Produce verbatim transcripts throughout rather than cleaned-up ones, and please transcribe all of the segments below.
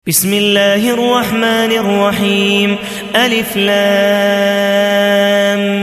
بسم الله الرحمن الرحيم ألف لام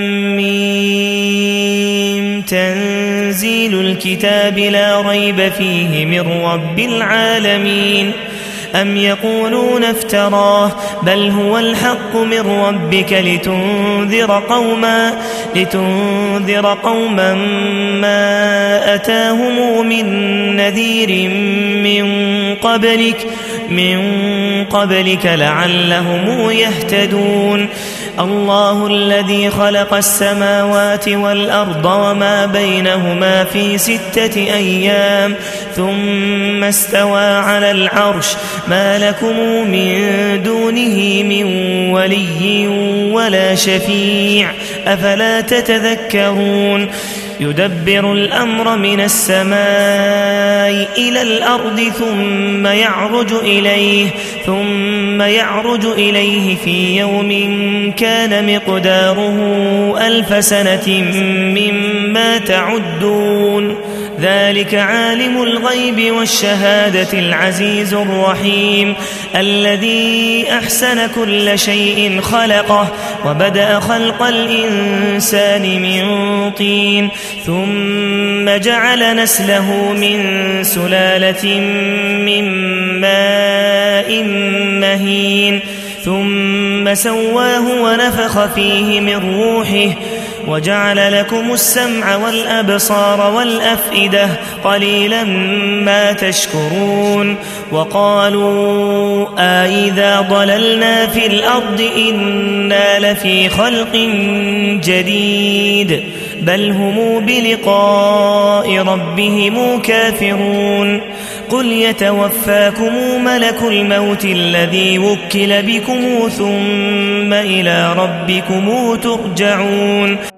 ميم تنزيل الكتاب لا ريب فيه من رب العالمين أم يقولون افتراه بل هو الحق من ربك لتنذر قوما لتنذر قوما ما أتاهم من نذير من قبلك من قبلك لعلهم يهتدون الله الذي خلق السماوات والأرض وما بينهما في ستة أيام ثم استوى على العرش ما لكم من دونه من ولي ولا شفيع أفلا تتذكرون يدبر الأمر من السماء إلى الأرض ثم يعرج إليه ثم يعرج إليه في يوم كان مقداره ألف سنة مما تعدون ذلك عالم الغيب والشهادة العزيز الرحيم الذي أحسن كل شيء خلقه وبدأ خلق الإنسان من طين ثم جعل نسله من سلالة من ماء مهين ثم سواه ونفخ فيه من روحه وجعل لكم السمع والأبصار والأفئدة قليلا ما تشكرون وقالوا أإذا ضللنا في الأرض إنا لفي خلق جديد بل هم بلقاء ربهم كافرون قل يتوفاكم ملك الموت الذي وكل بكم ثم إلى ربكم ترجعون